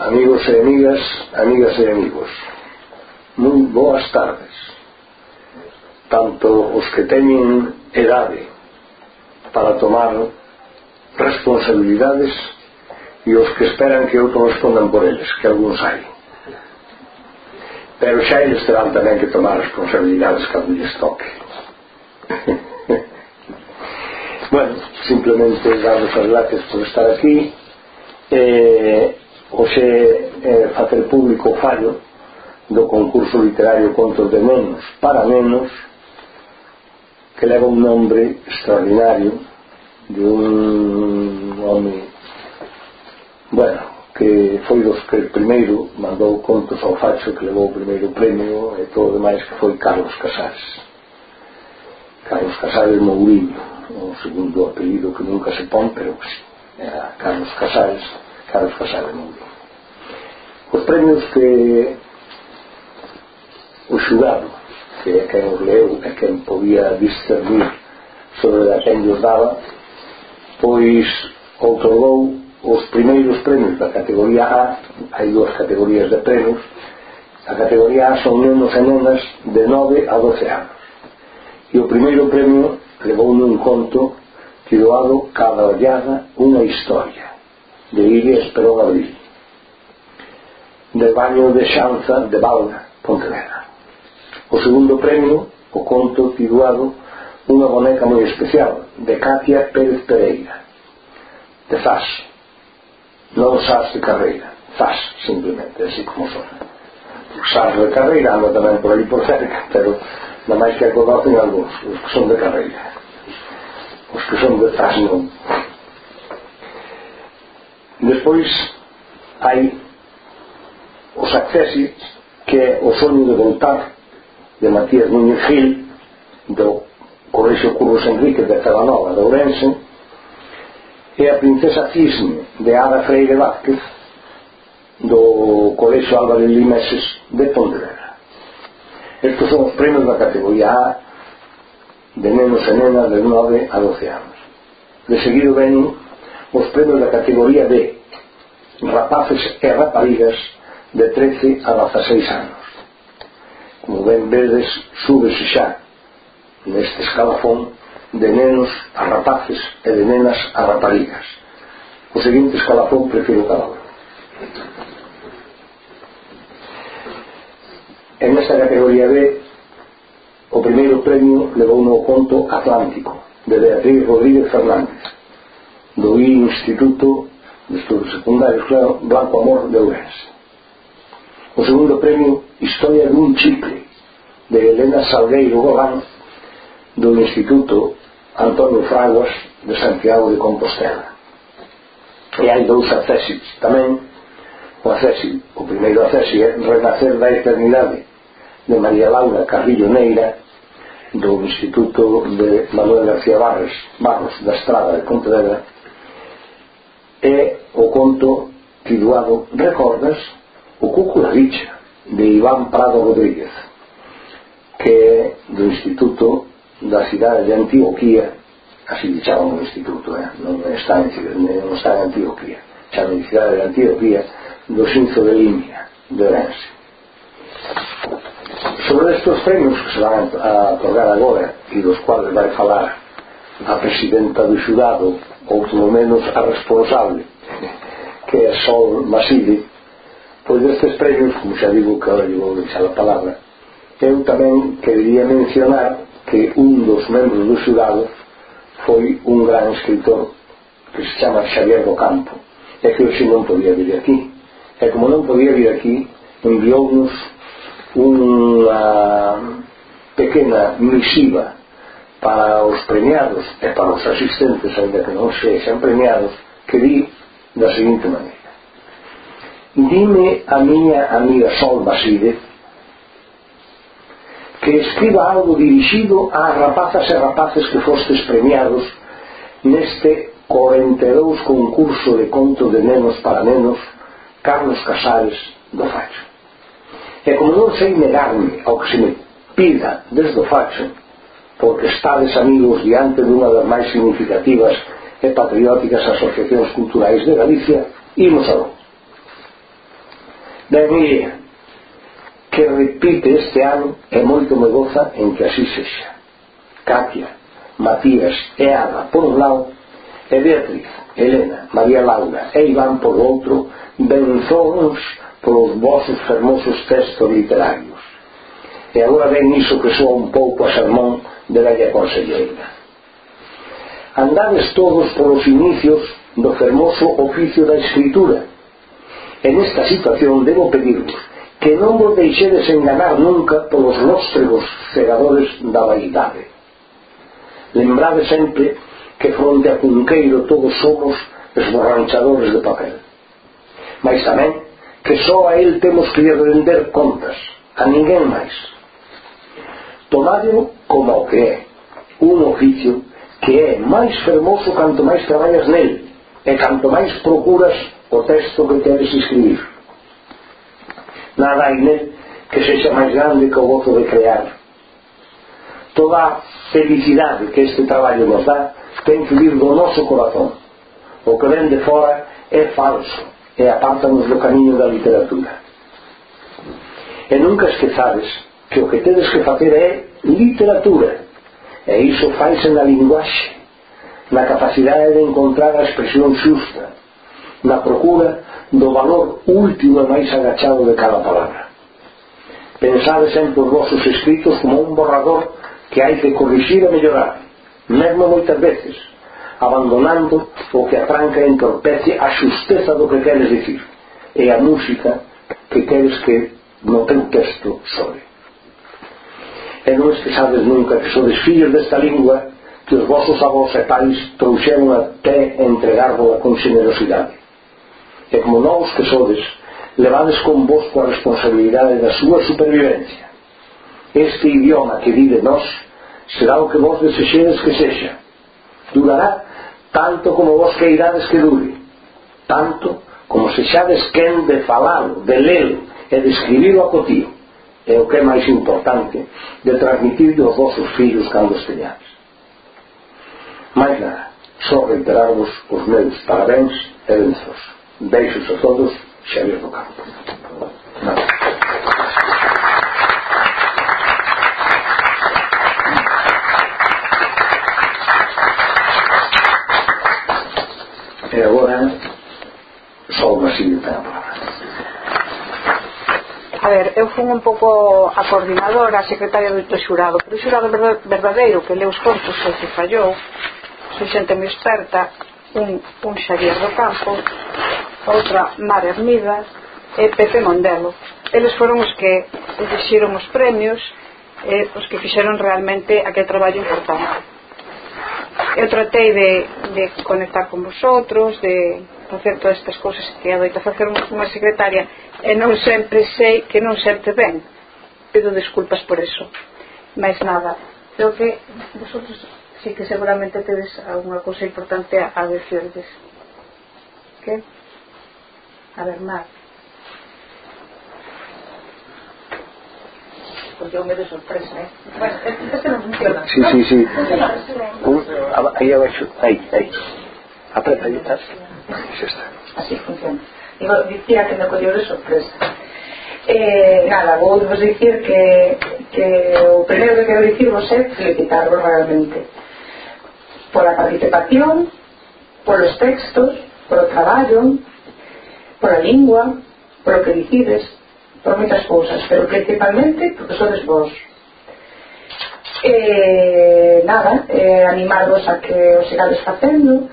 Amigos e amigas, amigas e amigos, moi boas tardes, tanto os que teñen edade para tomar responsabilidades e os que esperan que outros respondan por eles, que algúns hai, pero xa eles terán tamén que tomar responsabilidades cando lles toque. Bueno, simplemente daros as gracias por estar aquí. Hoxe facer público o fallo do concurso literario Contos de Nenos para Nenos, que leva un nombre extraordinario de un home, bueno, que foi dos que primeiro mandou contos ao facho, que levou o primeiro premio e todo o demais, que foi Carlos Casares Mourinho, o segundo apelido que nunca se pon, pero que sí, era Carlos Casares Mourinho. Os premios que o xurado, que é quen os leu e quen podía discernir sobre a quen os daba, pois outorgou os primeiros premios da categoría A. Hai dúas categorías de premios. A categoría A son nenos e nenas de 9 a 12 anos, e o primeiro premio levou nun conto titulado Cada ollada unha historia, de Iria Esperón Abril, de Baño de Xanza de Valga, Pontevedra. O segundo premio, o conto titulado Unha boneca moi especial, de Katia Pérez Pereira, de Zas, non Zas de carreira, Zas, simplemente, así como son. Zas de carreira anda tamén por aí por cerca, pero nada máis que a conocen algúns, os que son de carreira, os que son de Zas non. Despois hai os Accessis, que é O soño de voltar, de Matías Núñez Gil, do Colexio Curros Enrique de Celanova, de Ourense, e A princesa Cisne, de Ada Freire Vázquez, do Colexio Álvarez Limeses de Pontevedra. Estes son os premios da categoría A, de nenos e nenas de 9 a 12 anos. De seguido ven os premios da categoría B, rapaces e raparigas de 13 a 16 anos. Como ben vedes, súbese xa neste escalafón de nenos a rapaces e de nenas a raparigas. O seguinte escalafón prefiro cada uno. En esta categoría B, o primeiro premio levou no conto Atlántico, de Beatriz Rodríguez Fernández, do Instituto de Estudos Secundarios, claro, Blanco Amor de Ourense. O segundo premio, Historia dun chicle, de Elena Salgueiro Golán, do Instituto Antonio Fraguas de Santiago de Compostela. E hai dous accesis tamén. O primeiro accesi é Renacer da Eternidade, de María Laura Carrillo Neira, do Instituto de Manuel García Barros da Estrada de Pontevedra, e o conto titulado Recordas o Cucuradicha, de Iván Prado Rodríguez, que é do Instituto da cidade de Antioquía, así le chaman o instituto, non está en Antioquía, chaman cidade de Antioquía, do Xinzo de Limia, de Ourense. Sobre estes premios que se van a otorgar agora, e dos quales vai falar a presidenta do xurado, ou polo menos a responsable, que é Sol Basile, pois destes premios, como xa digo que agora vou deixar a palabra, eu tamén quería mencionar que un dos membros do xurado foi un gran escritor que se chama Xavier do Campo, e que hoxe non podía vir aquí, e como non podía vir aquí, enviounos unha pequena misiva para os premiados e para os asistentes, ainda que non sexan premiados, que di da seguinte maneira: dime a miña amiga Sol Basile que escriba algo dirixido ás rapazas e rapaces que fostes premiados neste 42 concurso de contos de nenos para nenos Carlos Casares do Facho. E como non sei negarme ao que se me pida desde o Facho, porque estades amigos diante dunha das máis significativas e patrióticas asociacións culturais de Galicia, imos a lo. Ben, mire, que repite este ano e moito me goza en que así sexa. Katia, Matías e Ana por un lado, e Beatriz, Elena, María Laura e Iván por outro, benzóns polos vosos fermosos textos literarios. E agora ven iso que soa un pouco a sermón de velha conselleira. Andades todos polos inicios do fermoso oficio da escritura. En esta situación debo pedirvos que non vos deixedes enganar nunca polos lóstregos cegadores da vaidade. Lembrade sempre que fronte a Cunqueiro todos somos esborranchadores de papel, mas tamén que só a él temos que lle render contas, a ninguén máis. Tomadlo como o que é, un oficio que é máis fermoso canto máis traballas nel e canto máis procuras o texto que queres escribir. Nada hai nel que sexa máis grande que o gozo de crear. Toda a felicidade que este traballo nos dá ten que vir do noso corazón. O que ven de fora é falso e apártanos do camiño da literatura. E nunca esquezades que o que tedes que facer é literatura, e iso faise na linguaxe, na capacidade de encontrar a expresión xusta, na procura do valor último e máis agachado de cada palabra. Pensade sempre os vosos escritos como un borrador que hai que corrixir e mellorar, mesmo moitas veces abandonando o que atranca e entorpece a xusteza do que queres dicir e a música que queres que no teu texto sobre. E non esquezades nunca que sodes fillos desta lingua que os vosos avós e pais trouxeron até entregárvola con generosidade. E como novos que sodes, levades con vos coa responsabilidade da súa supervivencia. Este idioma que vive nós será o que vos desexedes que sexa. Durará tanto como vos queirades que dure, tanto como sexades quen de falalo, de lelo e de escribilo a cotío, e o que é máis importante, de transmitir aos vosos fillos cando esteñades. Mais nada, só reiterarvos os meus parabéns e benzos. Beixos a todos, Xavier do Campo. Nada. E agora só unha seguinte a palabra. A ver, eu fui un pouco a coordinadora, a secretaria do xurado, pero o xurado verdadeiro que leu os contos e que fallou, soy xente moi experta, un Xavier do Campo, outra Mar Hermida e Pepe Mondelo. Eles foron os que elixiron os premios e os que fixeron realmente aquel traballo importante. Eu tratei de conectar con vosotros, de facer todas estas cousas que adoita facer unha secretaria, e non sempre sei que non sempre ben, pido desculpas por eso. Mais nada, creo que vosotros sí que seguramente tedes alguna cousa importante a decirles. Que? A ver, Mar. Colleume de sorpresa, Bueno, este non funciona. Sí. Aí abaixo, aí. Apreta, aí estás. Xa está. Así funciona. Digo, dicía que me colleu de sorpresa. Nada, vou vos dicir que o primeiro que quero dicirvos é felicitarvos realmente pola participación, polos textos, polo traballo, pola lingua, polo que dicides, por moitas cousas, pero principalmente porque sodes vos. Nada, animarvos a que o sigades facendo.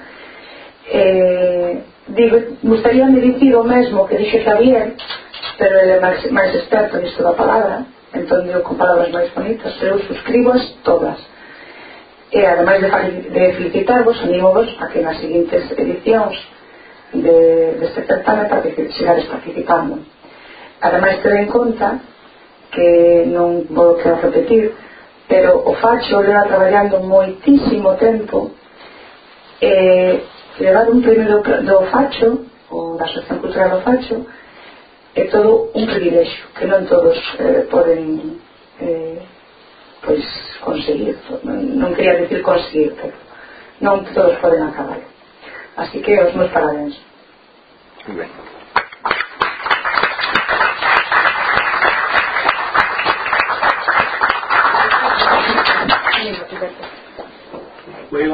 Gustaríame dicir o mesmo que dixe Xavier, pero ele é máis experto nisto da palabra, entón digo con palabras máis bonitas, pero eu suscriboas todas. E ademais de felicitarvos, animovos a que nas seguintes edicións deste certame sigades participando. Ademais, ten en conta que non vou quero repetir, pero o Facho leva traballando moitísimo tempo, levar un premio do Facho ou da Asociación Cultural do Facho é todo un privilexio que non todos poden pois conseguir, non quería decir conseguir, pero non todos poden acabar, así que os meus parabéns. Muy ben.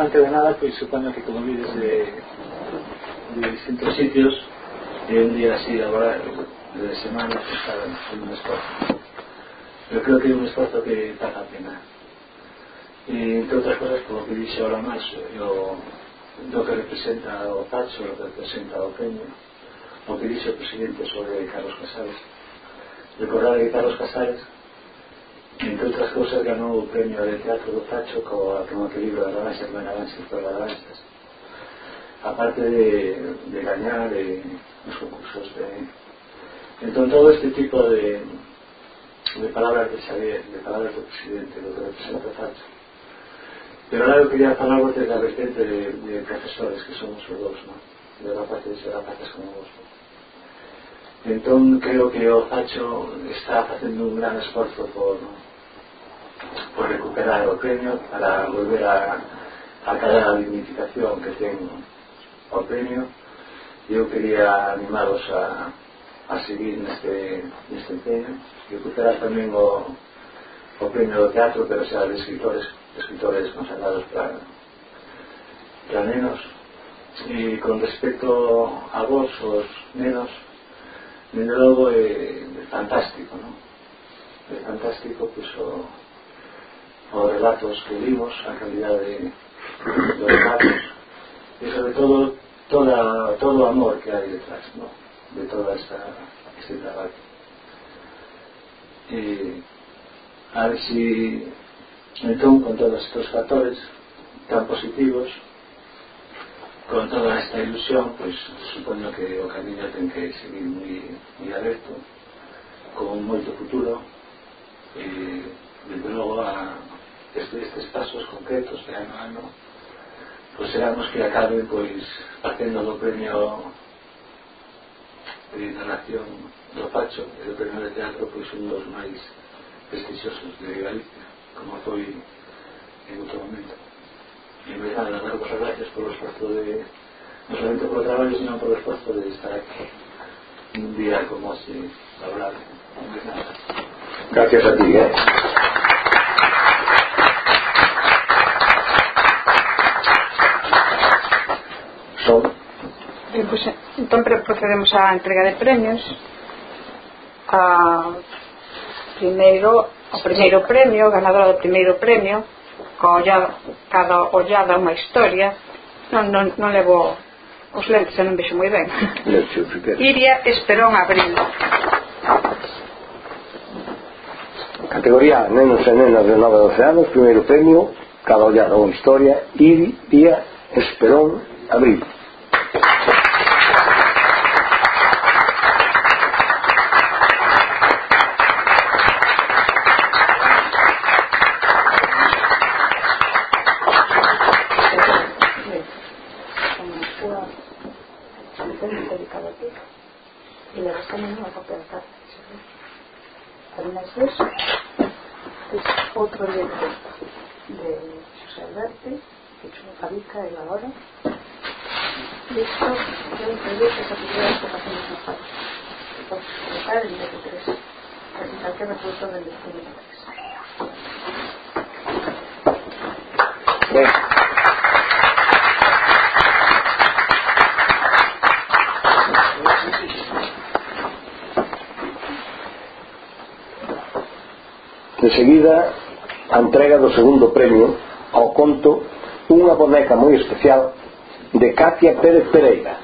antes de nada, pois supoño que como vides de distintos sitios, e un día así laboral de semana, pues está un esforzo. Eu creo que é un esforzo que paga a pena. E entre outras cosas, polo que dixe ahora máis, do que representa o Pacho, o que representa o Peño, o que dixe o presidente sobre Carlos Casares. Recordar que Carlos Casares, entre outras cousas, ganou o premio de teatro do Pacho con aquele libro de Lavanxas, Lavanxas por Lavanxas, aparte de gañar nos concursos entón todo este tipo de palabras de Xavier, de palabras do presidente, do que representa o Pacho. Pero ahora eu quería falar desde a vertente de profesores que somos os dous, ¿no? De rapaces e rapaces como vos. Entón creo que o Pacho está facendo un gran esforzo por recuperar o premio, para volver a cada dignificación que ten o premio. Eu quería animaros a seguir neste empeño, recuperar tamén o premio do teatro, pero xa de escritores consagrados para nenos. E con respecto a vos, os nenos, dende logo é fantástico, non? É fantástico, pois, os relatos que vimos, a calidade dos relatos, e sobre todo todo o amor que hai detrás, non? De todo este traballo. E a ver si entón, con todos estes factores tan positivos, con toda esta ilusión, pois supoño que o camiño ten que seguir moi aberto, con moito futuro, e desde logo estes pasos concretos de ano a ano, pois seramos que acaben pois facendo do premio de narración do Pacho e do premio de teatro pois un dos máis prestixiosos de Galicia, como foi en outro momento. E verdade, daros as gracias polo esforzo non solamente polo traballo, sino polo esforzo de estar aquí un día como así laboral. Gracias a ti, Bien, pues entón procedemos á entrega de premios. O primeiro premio, ganadora do primeiro premio, cada ollada unha historia. Non levo os lentes, non vexo moi ben. Iria Esperón Abril. Categoría nenos e nenas de 9 a 12 anos, primeiro premio, cada ollada unha historia, Iria Esperón Abril. Outro libro de Xosé Alberti, que chulo Cabica e agora listo, eu entendí que esa actividade que facemos no Pacho por tocar en 23 recital que me produto del 2023. Ben, de seguida a entrega do segundo premio ao conto Unha boneca moi especial de Katia Pérez Pereira.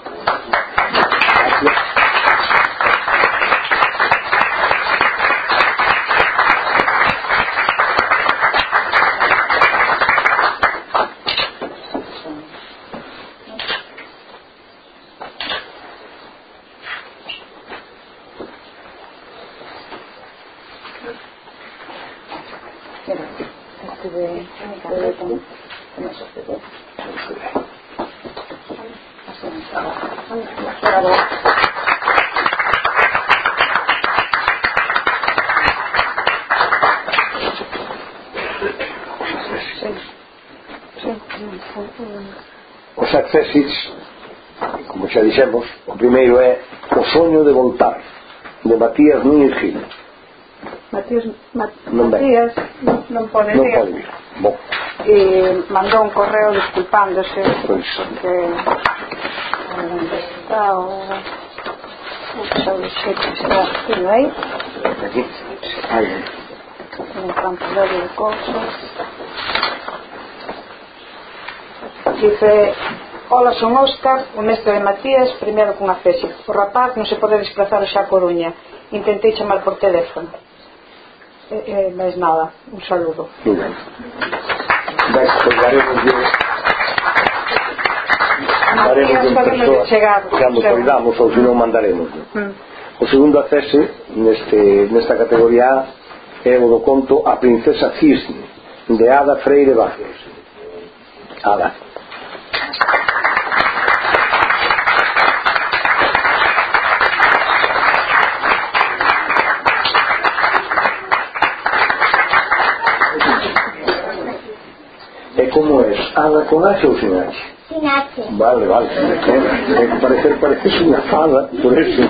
Os accesis, como xa dixemos, o primeiro é O soño de voltar, de Matías Núñez Gil. Matías non pode vir. Bon, y mandó un correo disculpándose porque ¿dónde está? ¿Tiene ahí? Un campanario de cosas. Dice: hola, son Óscar, o mestre de Matías, primeiro cunha cese. O rapaz non se pode desplazar xa a Coruña. Intentei chamar por teléfono. Mais nada, un saludo. Muy ben. Daremos en persoa cando poidamos, ou se non mandaremos. O segundo acese nesta categoría A é o do conto A princesa Cisne, de Ada Freire Vázquez. Ada. E como é? Ada con H ou sin H? Sin H. Vale. Parece unha fada, por eso.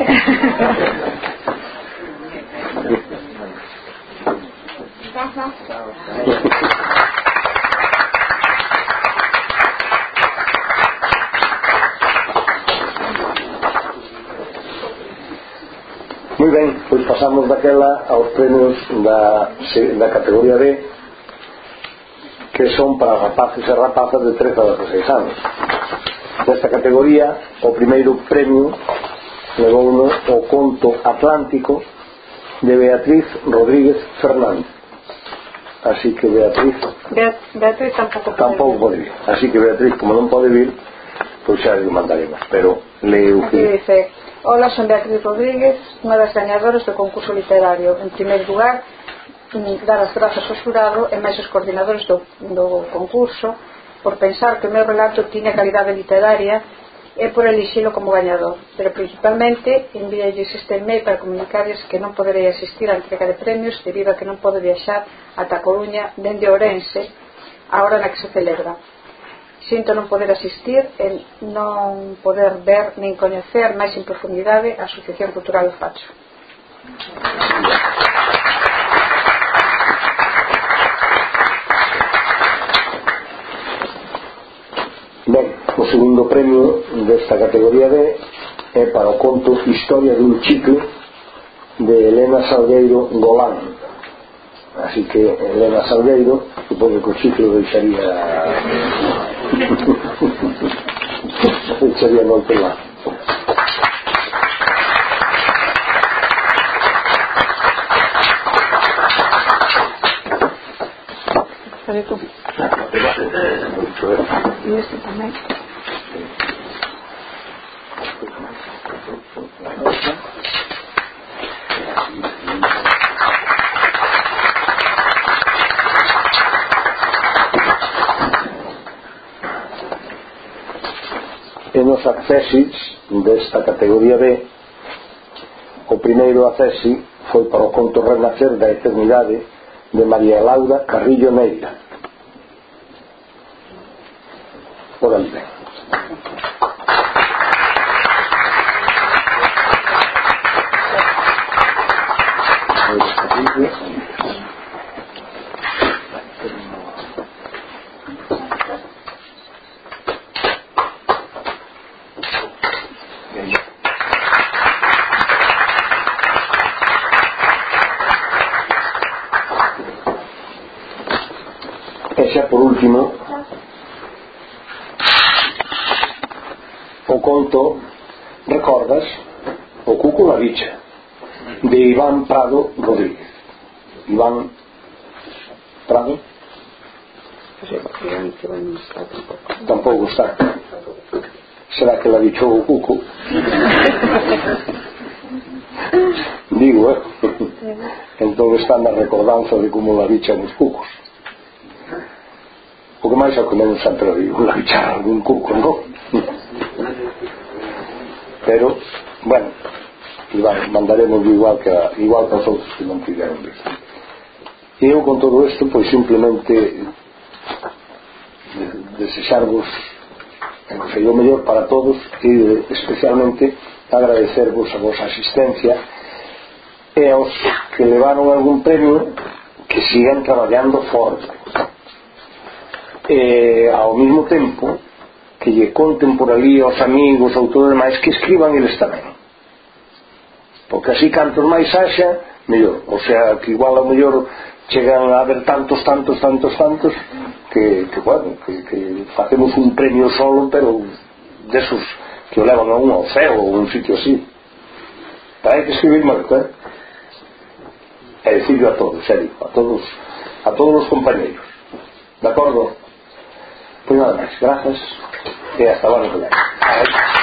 Moi ben, pois pasamos daquela aos premios da categoría B, que son para rapaces e rapazas de 13 a 16 anos. Nesta categoría, o primeiro premio levouno o conto Atlántico de Beatriz Rodríguez Fernández. Así que Beatriz tampouco pode vir. Así que Beatriz, como non pode vir, pois xa lhe mandaremos. Pero leo que aquí dice: hola, son Beatriz Rodríguez, unha das gañadoras do concurso literario. En primeiro lugar, dar as grazas ao xurado e máis os coordinadores do concurso por pensar que o meu relato tiña calidade literaria e por elixilo como gañador, pero principalmente enviarlles este email para comunicarles que non poderei asistir á entrega de premios debido a que non podo viaxar ata a Coruña dende Ourense a hora na que se celebra. Sinto non poder asistir e non poder ver nin coñecer máis en profundidade a Asociación Cultural do Facho. ben, o segundo premio desta categoría D é para o conto Historia dun chicle de Elena Salgueiro Golán. Así que Elena Salgueiro, supongo que o chicle o deixaría no outro lado. Sabe tú? E este tamén. E nos accesis desta categoría B, o primeiro accesi foi para o conto Renacer da Eternidade de María Laura Carrillo Neira. Por aí ben. E xa por último o conto Recordas o Cuco na Bicha de Iván Prado Rodríguez. Iván Prado tampouco está. Será que la bichou o Cuco? Digo, entón está na recordanza de como la bichan os cucos. O que máis ao que menos sempre digo, la bichar algún cuco, non? Pero, bueno, mandaremos igual que os outros que non tiveron visto. E eu con todo isto, pois simplemente desexarvos o mellor para todos e especialmente agradecervos a vosa asistencia e aos que levaron algún premio que sigan traballando forte. ao mesmo tempo que lle conten por ali aos amigos ou todo demais, que escriban eles tamén, porque así cantos máis haxa mellor. O sea, que igual ao mellor chegan a haber tantos que bueno, que facemos un premio solo, pero desos que o levan a un ao ceo ou un sitio así. Hai que escribir moito, e decirlo a todos, serio, a todos os compañeros, de acordo? Pois nada máis, grazas e hasta o ano que vem.